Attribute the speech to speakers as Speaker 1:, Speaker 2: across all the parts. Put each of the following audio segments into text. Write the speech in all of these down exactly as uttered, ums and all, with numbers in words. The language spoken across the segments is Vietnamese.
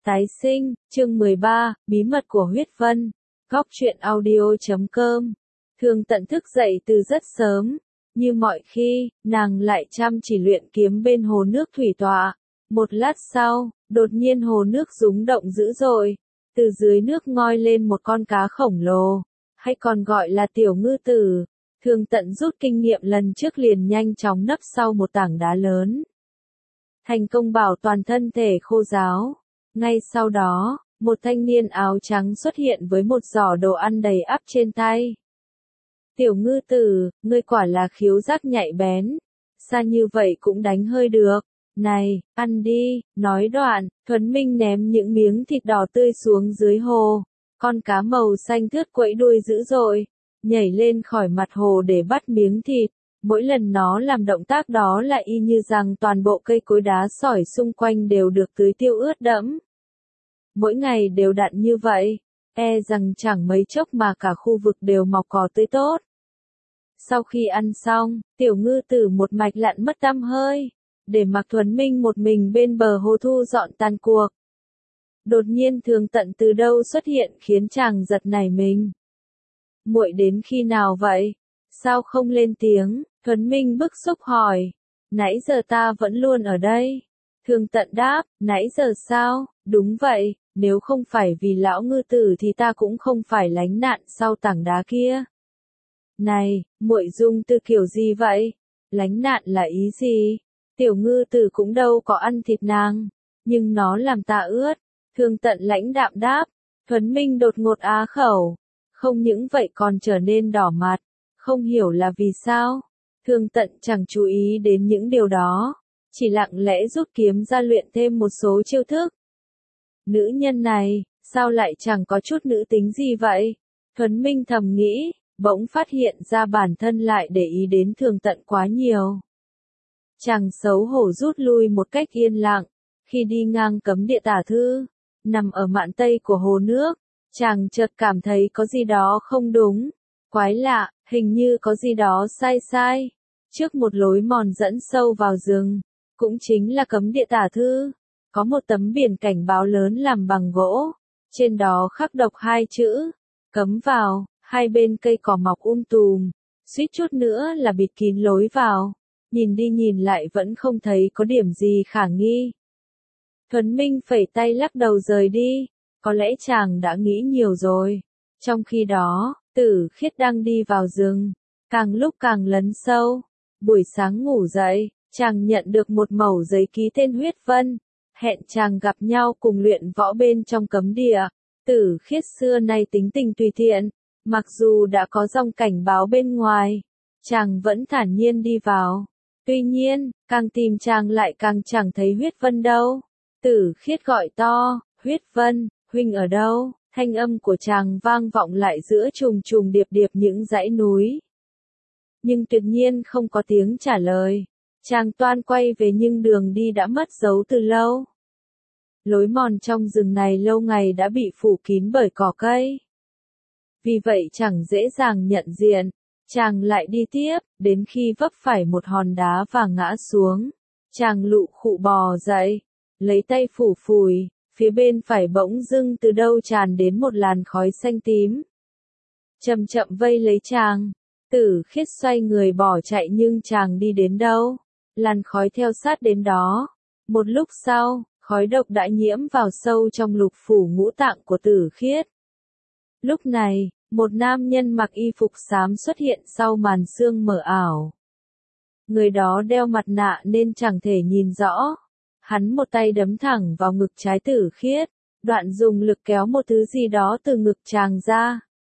Speaker 1: Tái sinh, chương mười ba, bí mật của huyết vân. Góc truyện audio chấm com. Thường Tận thức dậy từ rất sớm. Như mọi khi, nàng lại chăm chỉ luyện kiếm bên hồ nước thủy tọa. Một lát sau, đột nhiên hồ nước rúng động dữ dội. Từ dưới nước ngoi lên một con cá khổng lồ, hay còn gọi là tiểu ngư tử. Thường Tận rút kinh nghiệm lần trước liền nhanh chóng nấp sau một tảng đá lớn. Thành công bảo toàn thân thể khô ráo. Ngay sau đó, một thanh niên áo trắng xuất hiện với một giỏ đồ ăn đầy ắp trên tay. Tiểu ngư tử, ngươi quả là khiếu giác nhạy bén. Xa như vậy cũng đánh hơi được. Này, ăn đi, nói đoạn, Thuấn Minh ném những miếng thịt đỏ tươi xuống dưới hồ. Con cá màu xanh thướt quẫy đuôi dữ dội, nhảy lên khỏi mặt hồ để bắt miếng thịt. Mỗi lần nó làm động tác đó là y như rằng toàn bộ cây cối đá sỏi xung quanh đều được tưới tiêu ướt đẫm. Mỗi ngày đều đặn như vậy, e rằng chẳng mấy chốc mà cả khu vực đều mọc cỏ tươi tốt. Sau khi ăn xong, tiểu ngư tử một mạch lặn mất tăm hơi, để mặc Thuấn Minh một mình bên bờ hồ thu dọn tàn cuộc. Đột nhiên Thường Tận từ đâu xuất hiện khiến chàng giật nảy mình. Muội đến khi nào vậy? Sao không lên tiếng? Thuấn Minh bức xúc hỏi. Nãy giờ ta vẫn luôn ở đây. Thường Tận đáp, nãy giờ sao? Đúng vậy, nếu không phải vì lão ngư tử thì ta cũng không phải lánh nạn sau tảng đá kia. Này, muội dung tư kiểu gì vậy? Lánh nạn là ý gì? Tiểu ngư tử cũng đâu có ăn thịt nàng, nhưng nó làm ta ướt. Thường Tận lãnh đạm đáp. Thuấn Minh đột ngột á khẩu. Không những vậy còn trở nên đỏ mặt. Không hiểu là vì sao. Thường Tận chẳng chú ý đến những điều đó, chỉ lặng lẽ rút kiếm ra luyện thêm một số chiêu thức. Nữ nhân này, sao lại chẳng có chút nữ tính gì vậy? Thuấn Minh thầm nghĩ, bỗng phát hiện ra bản thân lại để ý đến Thường Tận quá nhiều. Chàng xấu hổ rút lui một cách yên lặng, khi đi ngang cấm địa tả thư, nằm ở mạn tây của hồ nước, chàng chợt cảm thấy có gì đó không đúng. Quái lạ, hình như có gì đó sai sai. Trước một lối mòn dẫn sâu vào rừng, cũng chính là cấm địa tả thư, có một tấm biển cảnh báo lớn làm bằng gỗ, trên đó khắc độc hai chữ, cấm vào, hai bên cây cỏ mọc um tùm, suýt chút nữa là bịt kín lối vào, nhìn đi nhìn lại vẫn không thấy có điểm gì khả nghi. Thuấn Minh phẩy tay lắc đầu rời đi, có lẽ chàng đã nghĩ nhiều rồi. Trong khi đó, Tử Khiết đang đi vào rừng, càng lúc càng lấn sâu. Buổi sáng ngủ dậy, chàng nhận được một mẩu giấy ký tên huyết vân, hẹn chàng gặp nhau cùng luyện võ bên trong cấm địa. Tử Khiết xưa nay tính tình tùy tiện, mặc dù đã có dòng cảnh báo bên ngoài, chàng vẫn thản nhiên đi vào. Tuy nhiên, càng tìm chàng lại càng chẳng thấy huyết vân đâu. Tử Khiết gọi to, huyết vân, huynh ở đâu? Thanh âm của chàng vang vọng lại giữa trùng trùng điệp điệp những dãy núi. Nhưng tuyệt nhiên không có tiếng trả lời. Chàng toan quay về nhưng đường đi đã mất dấu từ lâu. Lối mòn trong rừng này lâu ngày đã bị phủ kín bởi cỏ cây. Vì vậy chẳng dễ dàng nhận diện. Chàng lại đi tiếp, đến khi vấp phải một hòn đá và ngã xuống. Chàng lụ khụ bò dậy, lấy tay phủ phủi. Phía bên phải bỗng dưng từ đâu tràn đến một làn khói xanh tím. Chậm chậm vây lấy chàng. Tử Khiết xoay người bỏ chạy nhưng chàng đi đến đâu? Làn khói theo sát đến đó. Một lúc sau, khói độc đã nhiễm vào sâu trong lục phủ ngũ tạng của Tử Khiết. Lúc này, một nam nhân mặc y phục xám xuất hiện sau màn sương mờ ảo. Người đó đeo mặt nạ nên chẳng thể nhìn rõ. Hắn một tay đấm thẳng vào ngực trái Tử Khiết, đoạn dùng lực kéo một thứ gì đó từ ngực chàng ra.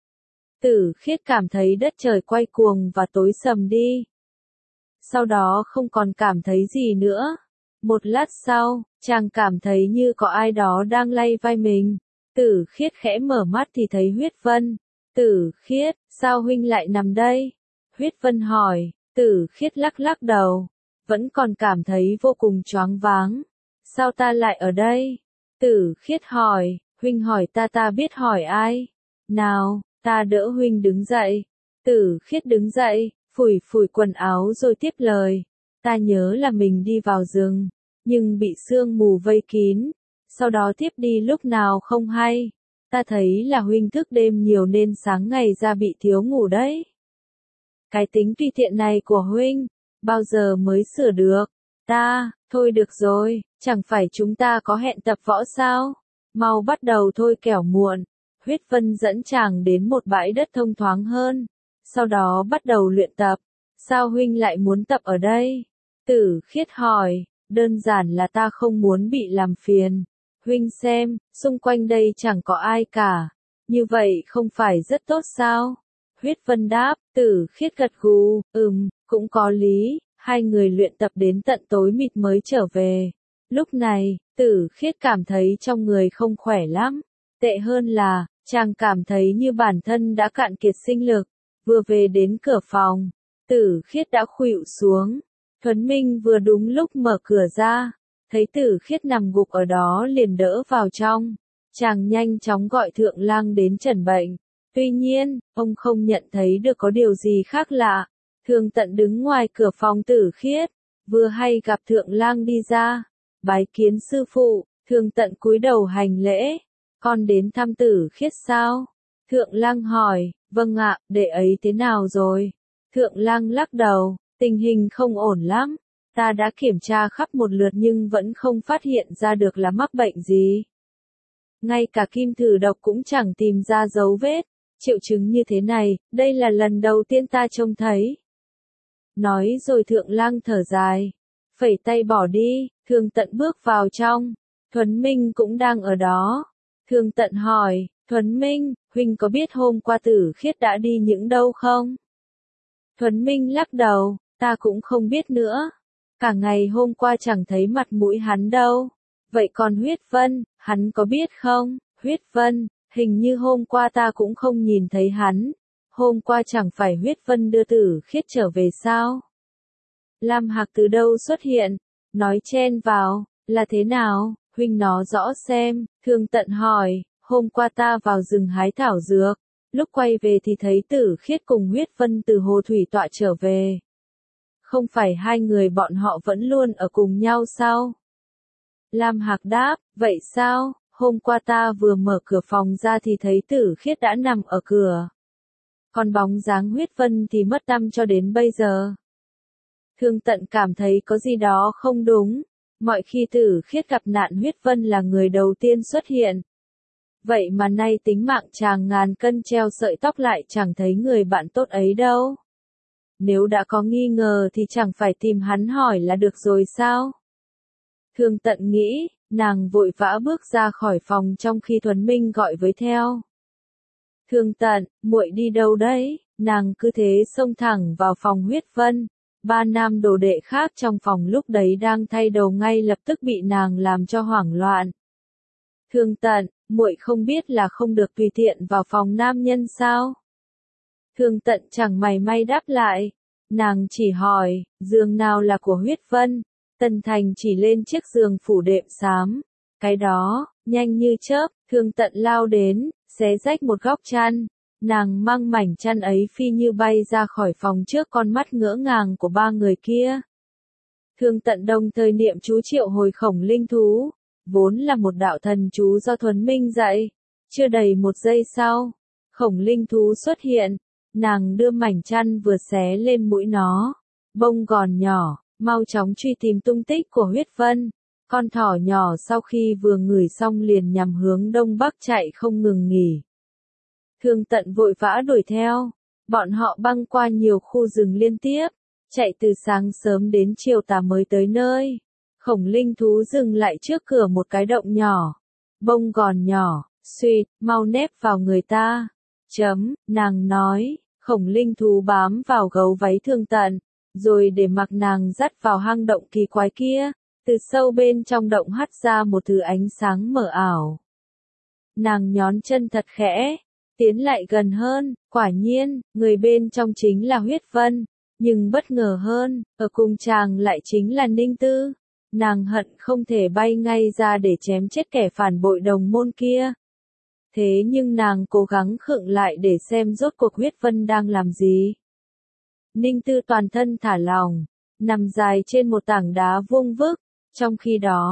Speaker 1: Tử Khiết cảm thấy đất trời quay cuồng và tối sầm đi. Sau đó không còn cảm thấy gì nữa. Một lát sau, chàng cảm thấy như có ai đó đang lay vai mình. Tử Khiết khẽ mở mắt thì thấy huyết vân. Tử Khiết, sao huynh lại nằm đây? Huyết vân hỏi. Tử Khiết lắc lắc đầu. Vẫn còn cảm thấy vô cùng choáng váng. Sao ta lại ở đây? Tử Khiết hỏi, huynh hỏi ta ta biết hỏi ai? Nào, ta đỡ huynh đứng dậy. Tử Khiết đứng dậy, phủi phủi quần áo rồi tiếp lời. Ta nhớ là mình đi vào rừng, nhưng bị sương mù vây kín. sau đó tiếp đi lúc nào không hay. Ta thấy là huynh thức đêm nhiều nên sáng ngày ra bị thiếu ngủ đấy. Cái tính tùy tiện này của huynh, bao giờ mới sửa được? Ta, thôi được rồi, chẳng phải chúng ta có hẹn tập võ sao? Mau bắt đầu thôi kẻo muộn. Huyết Vân dẫn chàng đến một bãi đất thông thoáng hơn, sau đó bắt đầu luyện tập. Sao huynh lại muốn tập ở đây? Tử Khiết hỏi, đơn giản là ta không muốn bị làm phiền. Huynh xem, xung quanh đây chẳng có ai cả. Như vậy không phải rất tốt sao? Huyết Vân đáp, Tử Khiết gật gù, ừm, cũng có lý. Hai người luyện tập đến tận tối mịt mới trở về. Lúc này, Tử Khiết cảm thấy trong người không khỏe lắm. Tệ hơn là, chàng cảm thấy như bản thân đã cạn kiệt sinh lực. Vừa về đến cửa phòng, Tử Khiết đã khuỵu xuống. Thuấn Minh vừa đúng lúc mở cửa ra, thấy Tử Khiết nằm gục ở đó liền đỡ vào trong. Chàng nhanh chóng gọi Thượng Lang đến chẩn bệnh. Tuy nhiên, ông không nhận thấy được có điều gì khác lạ. Thường Tận đứng ngoài cửa phòng Tử Khiết, vừa hay gặp Thượng Lang đi ra. Bái kiến sư phụ. Thường Tận cúi đầu hành lễ. Con đến thăm Tử Khiết sao? Thượng Lang hỏi. Vâng ạ, đệ ấy thế nào rồi? Thượng Lang lắc đầu. Tình hình không ổn lắm. Ta đã kiểm tra khắp một lượt nhưng vẫn không phát hiện ra được là mắc bệnh gì. Ngay cả kim thử độc cũng chẳng tìm ra dấu vết. Triệu chứng như thế này, đây là lần đầu tiên ta trông thấy. Nói rồi Thượng Lang thở dài. Phẩy tay bỏ đi. Thường Tận bước vào trong. Thuấn Minh cũng đang ở đó. Thường Tận hỏi, Thuấn Minh, huynh có biết hôm qua Tử Khiết đã đi những đâu không? Thuấn Minh lắc đầu, ta cũng không biết nữa. Cả ngày hôm qua chẳng thấy mặt mũi hắn đâu. Vậy còn Huyết Vân, hắn có biết không? Huyết Vân, hình như hôm qua ta cũng không nhìn thấy hắn. Hôm qua chẳng phải Huyết Vân đưa Tử Khiết trở về sao? Lam Hạc từ đâu xuất hiện? Nói chen vào, là thế nào? Huynh nói rõ xem. Thường Tận hỏi, hôm qua ta vào rừng hái thảo dược. Lúc quay về thì thấy Tử Khiết cùng Huyết Vân từ hồ thủy tọa trở về. Không phải hai người bọn họ vẫn luôn ở cùng nhau sao? Lam Hạc đáp, vậy sao? Hôm qua ta vừa mở cửa phòng ra thì thấy Tử Khiết đã nằm ở cửa. Còn bóng dáng Huyết Vân thì mất tăm cho đến bây giờ. Thường Tận cảm thấy có gì đó không đúng. Mọi khi Tử Khiết gặp nạn Huyết Vân là người đầu tiên xuất hiện. Vậy mà nay tính mạng chàng ngàn cân treo sợi tóc lại chẳng thấy người bạn tốt ấy đâu. Nếu đã có nghi ngờ thì chẳng phải tìm hắn hỏi là được rồi sao? Thường Tận nghĩ, nàng vội vã bước ra khỏi phòng trong khi Thuấn Minh gọi với theo. Thường Tận, muội đi đâu đấy? Nàng cứ thế xông thẳng vào phòng Huyết Vân. Ba nam đồ đệ khác trong phòng lúc đấy đang thay đầu ngay lập tức bị nàng làm cho hoảng loạn. Thường Tận, muội không biết là không được tùy tiện vào phòng nam nhân sao? Thường Tận chẳng mày may đáp lại. Nàng chỉ hỏi, giường nào là của Huyết Vân? Tần Thành chỉ lên chiếc giường phủ đệm xám. Cái đó, nhanh như chớp, Thường Tận lao đến, xé rách một góc chăn. Nàng mang mảnh chăn ấy phi như bay ra khỏi phòng trước con mắt ngỡ ngàng của ba người kia. Thường Tận đồng thời niệm chú triệu hồi khổng linh thú, vốn là một đạo thần chú do Thuấn Minh dạy. Chưa đầy một giây sau, khổng linh thú xuất hiện, nàng đưa mảnh chăn vừa xé lên mũi nó. Bông gòn nhỏ, mau chóng truy tìm tung tích của Huyết Vân. Con thỏ nhỏ sau khi vừa ngửi xong liền nhằm hướng đông bắc chạy không ngừng nghỉ. Thường Tận vội vã đuổi theo. Bọn họ băng qua nhiều khu rừng liên tiếp, chạy từ sáng sớm đến chiều tà mới tới nơi. Khổng linh thú dừng lại trước cửa một cái động nhỏ. Bông gòn nhỏ, suýt, mau nép vào người ta. Chấm, nàng nói, khổng linh thú bám vào gấu váy Thường Tận, rồi để mặc nàng dắt vào hang động kỳ quái kia. Từ sâu bên trong động hắt ra một thứ ánh sáng mờ ảo. Nàng nhón chân thật khẽ, tiến lại gần hơn, quả nhiên, người bên trong chính là Huyết Vân. Nhưng bất ngờ hơn, ở cùng chàng lại chính là Ninh Tư. Nàng hận không thể bay ngay ra để chém chết kẻ phản bội đồng môn kia. Thế nhưng nàng cố gắng khựng lại để xem rốt cuộc Huyết Vân đang làm gì. Ninh Tư toàn thân thả lỏng, nằm dài trên một tảng đá vuông vức. Trong khi đó,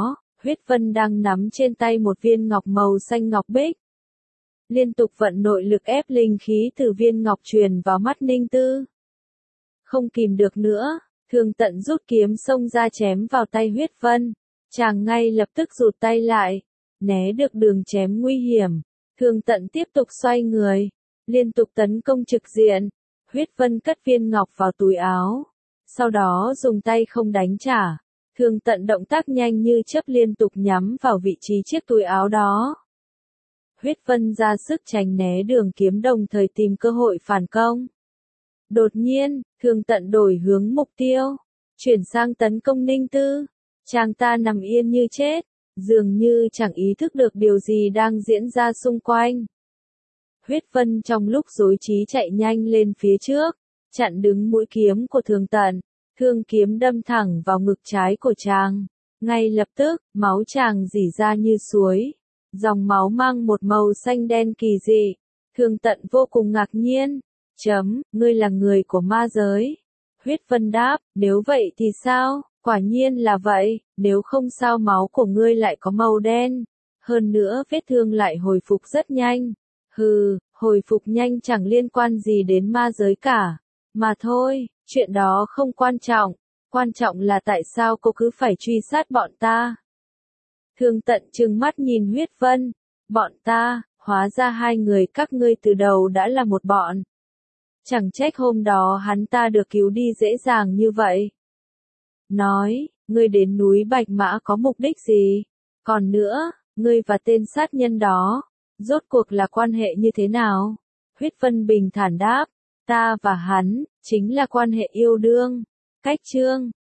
Speaker 1: Huyết Vân đang nắm trên tay một viên ngọc màu xanh ngọc bích. Liên tục vận nội lực ép linh khí từ viên ngọc truyền vào mắt Ninh Tư. Không kìm được nữa, Thương Tận rút kiếm xông ra chém vào tay Huyết Vân. Chàng ngay lập tức rụt tay lại, né được đường chém nguy hiểm. Thương Tận tiếp tục xoay người, liên tục tấn công trực diện. Huyết Vân cất viên ngọc vào túi áo, sau đó dùng tay không đánh trả. Thương Tận động tác nhanh như chớp liên tục nhắm vào vị trí chiếc túi áo đó. Huyết Vân ra sức tránh né đường kiếm đồng thời tìm cơ hội phản công. Đột nhiên, Thương Tận đổi hướng mục tiêu, chuyển sang tấn công Ninh Tư. Chàng ta nằm yên như chết, dường như chẳng ý thức được điều gì đang diễn ra xung quanh. Huyết Vân trong lúc rối trí chạy nhanh lên phía trước, chặn đứng mũi kiếm của Thương Tận. Thương kiếm đâm thẳng vào ngực trái của chàng. Ngay lập tức, máu chàng rỉ ra như suối. Dòng máu mang một màu xanh đen kỳ dị. Thương Tận vô cùng ngạc nhiên. Chấm, ngươi là người của ma giới. Huyết Vân đáp, nếu vậy thì sao? Quả nhiên là vậy, nếu không sao máu của ngươi lại có màu đen. Hơn nữa vết thương lại hồi phục rất nhanh. Hừ, hồi phục nhanh chẳng liên quan gì đến ma giới cả. Mà thôi, chuyện đó không quan trọng. Quan trọng là tại sao cô cứ phải truy sát bọn ta. Thương Tận trừng mắt nhìn Huyết Vân. Bọn ta, hóa ra hai người các ngươi từ đầu đã là một bọn. Chẳng trách hôm đó hắn ta được cứu đi dễ dàng như vậy. Nói, ngươi đến núi Bạch Mã có mục đích gì? Còn nữa, ngươi và tên sát nhân đó, rốt cuộc là quan hệ như thế nào? Huyết Vân bình thản đáp, ta và hắn, chính là quan hệ yêu đương. Cách chương